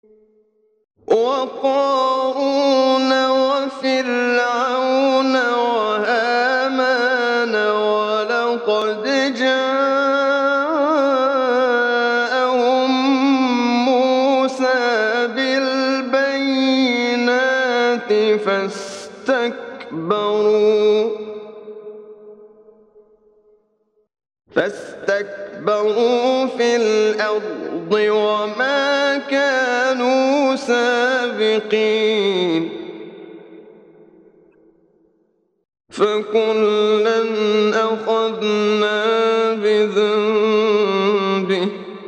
وقارون وفرعون وهامان ولقد جاءهم موسى بالبينات فاستكبروا في الأرض وما كانوا سابقين فكلا أخذنا بذنبه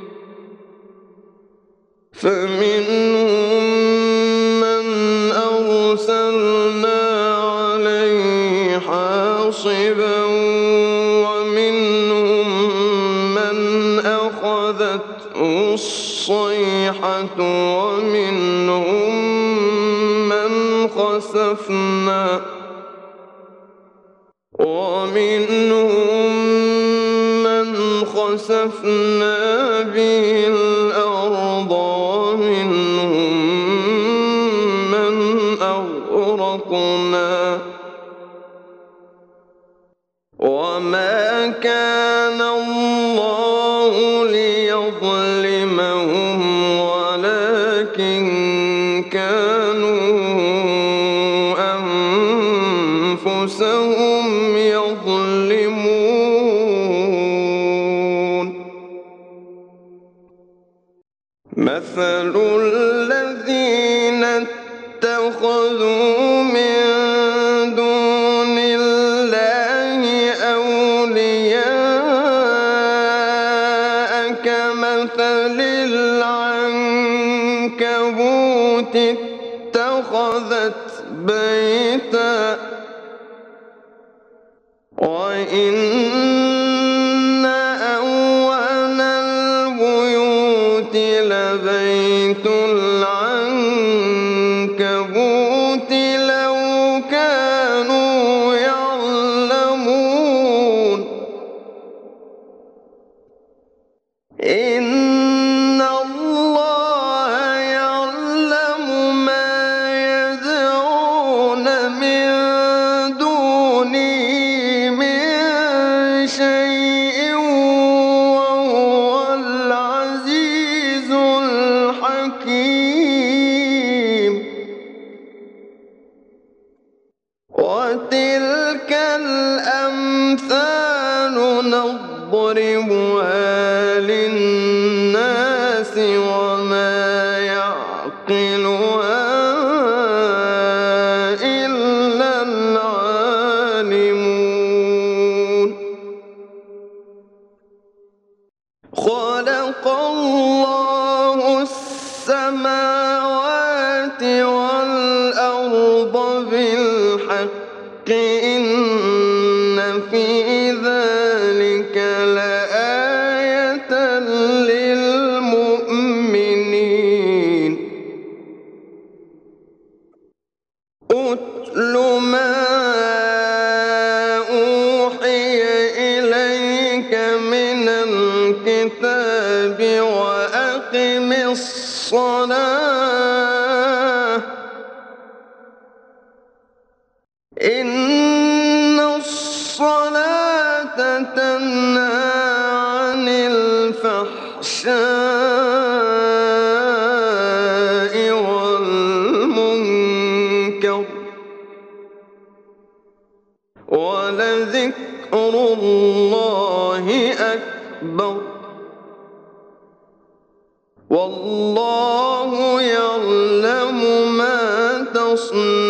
فمنهم من أرسلنا عليه حاصبا ومنهم من أخذته الصيحة ومنهم من خسفنا به الأرض ومنهم من أغرقنا وما كان الله ليظلمهم ولكن كانوا أنفسهم يظلمون مثل الذين اتخذوا من دون الله أولياء كمثل العنكبوت اتخذت بيتا وإن أول البيوت لبيت العنكبوت لو كانوا يعلمون إن الله يعلم ما يدعون من دونه من شيء وهو العزيز الحكيم وتلك الأمثال نضربها للناس وما يعقلها إلا العالمون خلق الله السماوات والأرض بالحق إن في ذلك لآية للمؤمنين أتل ما أوحي إليك من الكتاب وأقم الصلاة إن الصلاة تنهى عن الفحشاء والمنكر ولذكر الله أكبر والله يعلم ما تصنعون